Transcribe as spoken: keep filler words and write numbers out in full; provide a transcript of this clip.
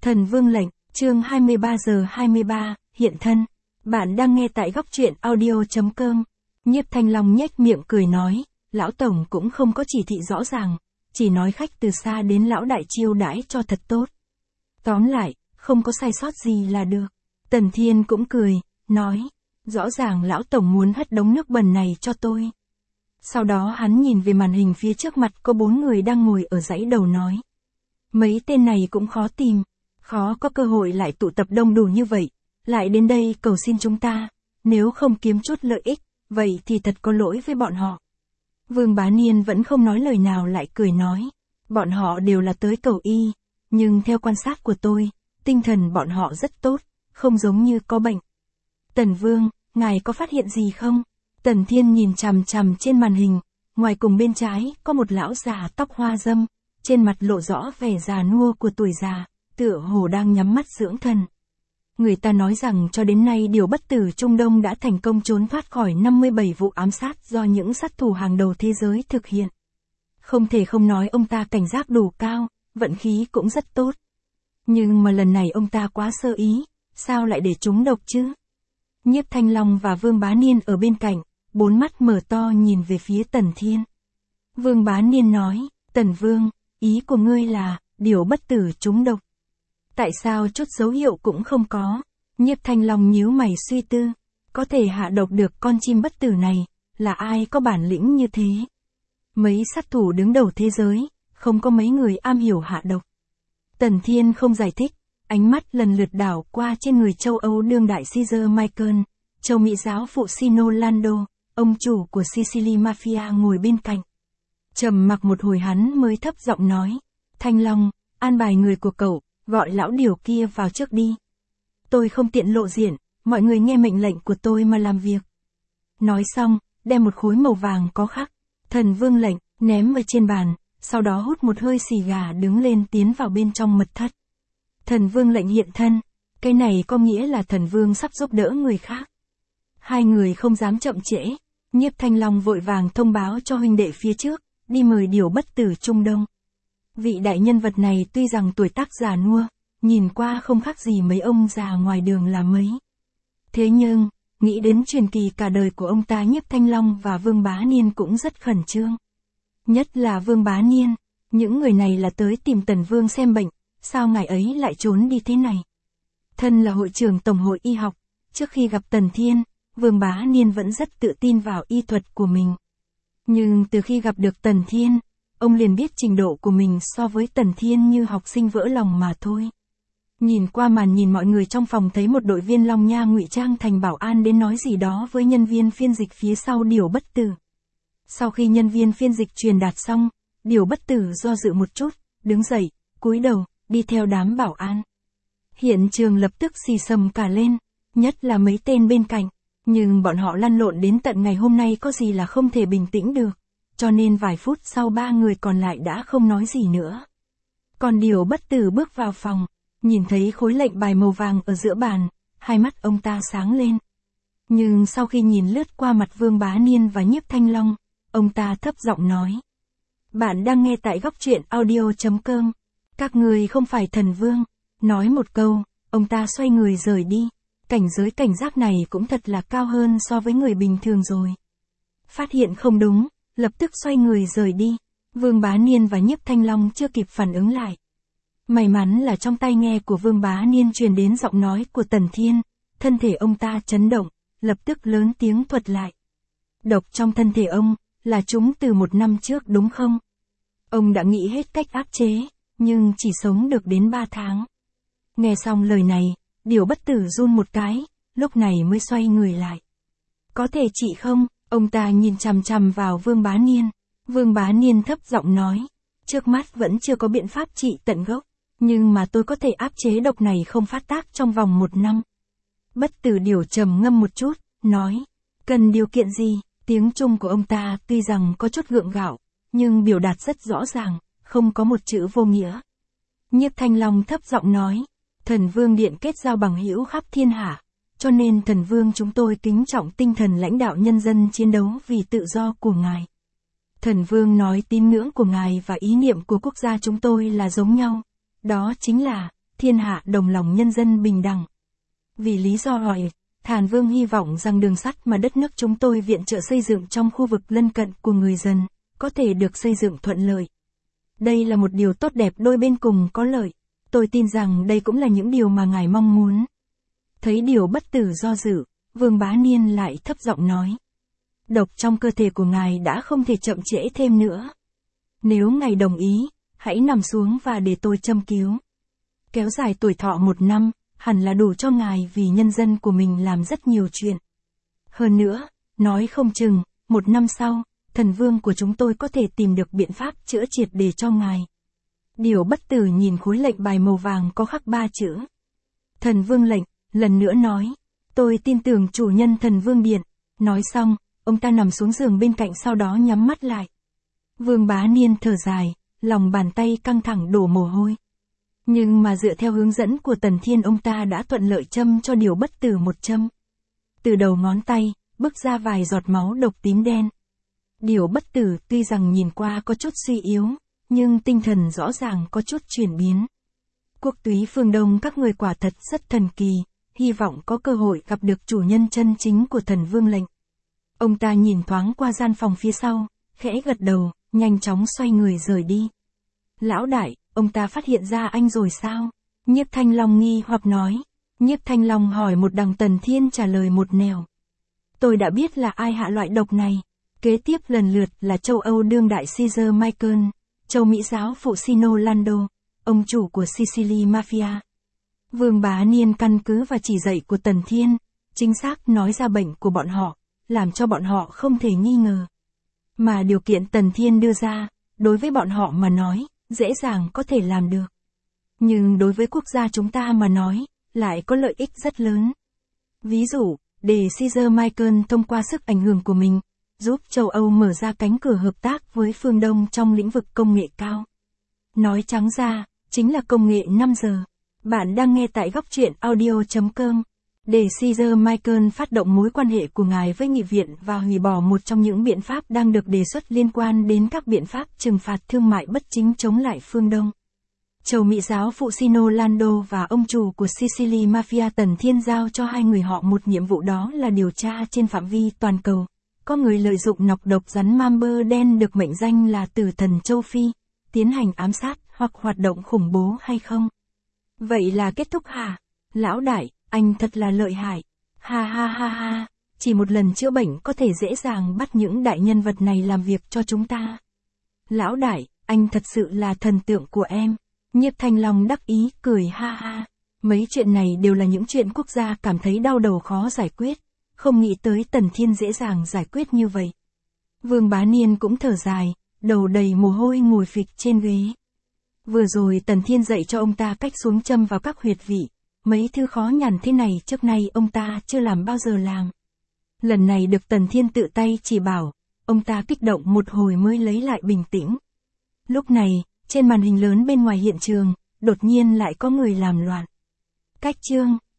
Thần Vương lệnh, chương hai mươi ba giờ hai mươi ba, hiện thân. Bạn đang nghe tại góc truyện audio chấm com. Nhiếp Thanh Long nhếch miệng cười nói, lão tổng cũng không có chỉ thị rõ ràng, chỉ nói khách từ xa đến lão đại chiêu đãi cho thật tốt. Tóm lại, không có sai sót gì là được. Tần Thiên cũng cười, nói, rõ ràng lão tổng muốn hất đống nước bẩn này cho tôi. Sau đó hắn nhìn về màn hình phía trước mặt có bốn người đang ngồi ở dãy đầu nói. Mấy tên này cũng khó tìm, khó có cơ hội lại tụ tập đông đủ như vậy, lại đến đây cầu xin chúng ta, nếu không kiếm chút lợi ích, vậy thì thật có lỗi với bọn họ. Vương Bá Niên vẫn không nói lời nào lại cười nói, bọn họ đều là tới cầu y, nhưng theo quan sát của tôi, tinh thần bọn họ rất tốt, không giống như có bệnh. Tần Vương, ngài có phát hiện gì không? Tần Thiên nhìn chằm chằm trên màn hình, ngoài cùng bên trái có một lão già tóc hoa râm, trên mặt lộ rõ vẻ già nua của tuổi già, tựa hồ đang nhắm mắt dưỡng thần. Người ta nói rằng cho đến nay Điều Bất Tử Trung Đông đã thành công trốn thoát khỏi năm mươi bảy vụ ám sát do những sát thủ hàng đầu thế giới thực hiện. Không thể không nói ông ta cảnh giác đủ cao, vận khí cũng rất tốt. Nhưng mà lần này ông ta quá sơ ý, sao lại để trúng độc chứ? Nhiếp Thanh Long và Vương Bá Niên ở bên cạnh, bốn mắt mở to nhìn về phía Tần Thiên. Vương Bá Niên nói, Tần Vương, ý của ngươi là, Điều Bất Tử trúng độc. Tại sao chút dấu hiệu cũng không có? Nhiếp Thanh Long nhíu mày suy tư, có thể hạ độc được con chim bất tử này, là ai có bản lĩnh như thế? Mấy sát thủ đứng đầu thế giới, không có mấy người am hiểu hạ độc. Tần Thiên không giải thích, ánh mắt lần lượt đảo qua trên người châu Âu đương đại Caesar Michael, châu Mỹ giáo phụ Sino Lando, ông chủ của Sicily Mafia ngồi bên cạnh. Trầm mặc một hồi hắn mới thấp giọng nói, Thanh Long, an bài người của cậu, gọi lão Điều kia vào trước đi. Tôi không tiện lộ diện, mọi người nghe mệnh lệnh của tôi mà làm việc. Nói xong, đem một khối màu vàng có khắc, Thần Vương lệnh, ném ở trên bàn, sau đó hút một hơi xì gà đứng lên tiến vào bên trong mật thất. Thần Vương lệnh hiện thân, cái này có nghĩa là Thần Vương sắp giúp đỡ người khác. Hai người không dám chậm trễ, Nhiếp Thanh Long vội vàng thông báo cho huynh đệ phía trước, đi mời Điều Bất Tử Trung Đông. Vị đại nhân vật này tuy rằng tuổi tác già nua, nhìn qua không khác gì mấy ông già ngoài đường là mấy. Thế nhưng, nghĩ đến truyền kỳ cả đời của ông ta Nhiếp Thanh Long và Vương Bá Niên cũng rất khẩn trương. Nhất là Vương Bá Niên, những người này là tới tìm Tần Vương xem bệnh, sao ngài ấy lại trốn đi thế này? Thân là hội trưởng Tổng hội Y học, trước khi gặp Tần Thiên, Vương Bá Niên vẫn rất tự tin vào y thuật của mình. Nhưng từ khi gặp được Tần Thiên, ông liền biết trình độ của mình so với Tần Thiên như học sinh vỡ lòng mà thôi. Nhìn qua màn nhìn mọi người trong phòng thấy một đội viên Long Nha ngụy trang thành bảo an đến nói gì đó với nhân viên phiên dịch phía sau Điều Bất Tử. Sau khi nhân viên phiên dịch truyền đạt xong, Điều Bất Tử do dự một chút, đứng dậy, cúi đầu, đi theo đám bảo an. Hiện trường lập tức xì xầm cả lên, nhất là mấy tên bên cạnh, nhưng bọn họ lăn lộn đến tận ngày hôm nay có gì là không thể bình tĩnh được, cho nên vài phút sau ba người còn lại đã không nói gì nữa. Còn Điều Bất Tử bước vào phòng, nhìn thấy khối lệnh bài màu vàng ở giữa bàn, hai mắt ông ta sáng lên. Nhưng sau khi nhìn lướt qua mặt Vương Bá Niên và Nhiếp Thanh Long, ông ta thấp giọng nói. Bạn đang nghe tại góc truyện audio chấm com. Các người không phải Thần Vương. Nói một câu, ông ta xoay người rời đi. Cảnh giới cảnh giác này cũng thật là cao hơn so với người bình thường rồi. Phát hiện không đúng, lập tức xoay người rời đi. Vương Bá Niên và Nhiếp Thanh Long chưa kịp phản ứng lại. May mắn là trong tai nghe của Vương Bá Niên truyền đến giọng nói của Tần Thiên, thân thể ông ta chấn động, lập tức lớn tiếng thuật lại. Độc trong thân thể ông, là chúng từ một năm trước đúng không? Ông đã nghĩ hết cách áp chế, nhưng chỉ sống được đến ba tháng. Nghe xong lời này, Điều Bất Tử run một cái, lúc này mới xoay người lại. Có thể trị không? Ông ta nhìn chằm chằm vào Vương Bá Niên. Vương Bá Niên thấp giọng nói, trước mắt vẫn chưa có biện pháp trị tận gốc, nhưng mà tôi có thể áp chế độc này không phát tác trong vòng một năm. Bất Tử Điều trầm ngâm một chút, nói, cần điều kiện gì? Tiếng Trung của ông ta tuy rằng có chút gượng gạo, nhưng biểu đạt rất rõ ràng, không có một chữ vô nghĩa. Nhiếp Thanh Long thấp giọng nói, Thần Vương điện kết giao bằng hữu khắp thiên hạ, cho nên Thần Vương chúng tôi kính trọng tinh thần lãnh đạo nhân dân chiến đấu vì tự do của ngài. Thần Vương nói tín ngưỡng của ngài và ý niệm của quốc gia chúng tôi là giống nhau, đó chính là thiên hạ đồng lòng nhân dân bình đẳng. Vì lý do hỏi, Thàn Vương hy vọng rằng đường sắt mà đất nước chúng tôi viện trợ xây dựng trong khu vực lân cận của người dân, có thể được xây dựng thuận lợi. Đây là một điều tốt đẹp đôi bên cùng có lợi. Tôi tin rằng đây cũng là những điều mà ngài mong muốn. Thấy Điều Bất Tử do dự, Vương Bá Niên lại thấp giọng nói. Độc trong cơ thể của ngài đã không thể chậm trễ thêm nữa. Nếu ngài đồng ý, hãy nằm xuống và để tôi châm cứu. Kéo dài tuổi thọ một năm, hẳn là đủ cho ngài vì nhân dân của mình làm rất nhiều chuyện. Hơn nữa, nói không chừng, một năm sau, thần vương của chúng tôi có thể tìm được biện pháp chữa triệt để cho ngài. Điều Bất Tử nhìn khối lệnh bài màu vàng có khắc ba chữ. Thần vương lệnh, lần nữa nói. Tôi tin tưởng chủ nhân thần vương điện. Nói xong, ông ta nằm xuống giường bên cạnh sau đó nhắm mắt lại. Vương Bá Niên thở dài, lòng bàn tay căng thẳng đổ mồ hôi. Nhưng mà dựa theo hướng dẫn của Tần Thiên ông ta đã thuận lợi châm cho Điều Bất Tử một châm. Từ đầu ngón tay, bứt ra vài giọt máu độc tím đen. Điều Bất Tử tuy rằng nhìn qua có chút suy yếu, nhưng tinh thần rõ ràng có chút chuyển biến. Quốc túy phương Đông các người quả thật rất thần kỳ, hy vọng có cơ hội gặp được chủ nhân chân chính của thần vương lệnh. Ông ta nhìn thoáng qua gian phòng phía sau, khẽ gật đầu, nhanh chóng xoay người rời đi. Lão đại, ông ta phát hiện ra anh rồi sao? Nhiếp Thanh Long nghi hoặc nói. Nhiếp Thanh Long hỏi một đằng, Tần Thiên trả lời một nẻo. Tôi đã biết là ai hạ loại độc này. Kế tiếp lần lượt là châu Âu đương đại Caesar Michael, châu Mỹ giáo phụ Sino Lando, ông chủ của Sicily Mafia. Vương Bá Niên căn cứ và chỉ dạy của Tần Thiên, chính xác nói ra bệnh của bọn họ, làm cho bọn họ không thể nghi ngờ. Mà điều kiện Tần Thiên đưa ra, đối với bọn họ mà nói, dễ dàng có thể làm được. Nhưng đối với quốc gia chúng ta mà nói, lại có lợi ích rất lớn. Ví dụ, để Caesar Michael thông qua sức ảnh hưởng của mình, giúp châu Âu mở ra cánh cửa hợp tác với phương Đông trong lĩnh vực công nghệ cao. Nói trắng ra, chính là công nghệ năm giờ. Bạn đang nghe tại góc truyện audio chấm com. Để Caesar Michael phát động mối quan hệ của ngài với nghị viện và hủy bỏ một trong những biện pháp đang được đề xuất liên quan đến các biện pháp trừng phạt thương mại bất chính chống lại phương Đông. Châu Mỹ giáo phụ Sino Lando và ông chủ của Sicily Mafia Tần Thiên giao cho hai người họ một nhiệm vụ, đó là điều tra trên phạm vi toàn cầu. Có người lợi dụng nọc độc rắn Mamber đen được mệnh danh là tử thần châu Phi, tiến hành ám sát hoặc hoạt động khủng bố hay không? Vậy là kết thúc hả? Lão đại, anh thật là lợi hại. Ha ha ha ha, chỉ một lần chữa bệnh có thể dễ dàng bắt những đại nhân vật này làm việc cho chúng ta. Lão đại, anh thật sự là thần tượng của em. Nhiếp Thanh Long đắc ý cười ha ha. Mấy chuyện này đều là những chuyện quốc gia cảm thấy đau đầu khó giải quyết. Không nghĩ tới Tần Thiên dễ dàng giải quyết như vậy. Vương Bá Niên cũng thở dài, đầu đầy mồ hôi ngồi phịch trên ghế. Vừa rồi Tần Thiên dạy cho ông ta cách xuống châm vào các huyệt vị. Mấy thứ khó nhằn thế này trước nay ông ta chưa làm bao giờ làm. Lần này được Tần Thiên tự tay chỉ bảo, ông ta kích động một hồi mới lấy lại bình tĩnh. Lúc này, trên màn hình lớn bên ngoài hiện trường, đột nhiên lại có người làm loạn. Cách chương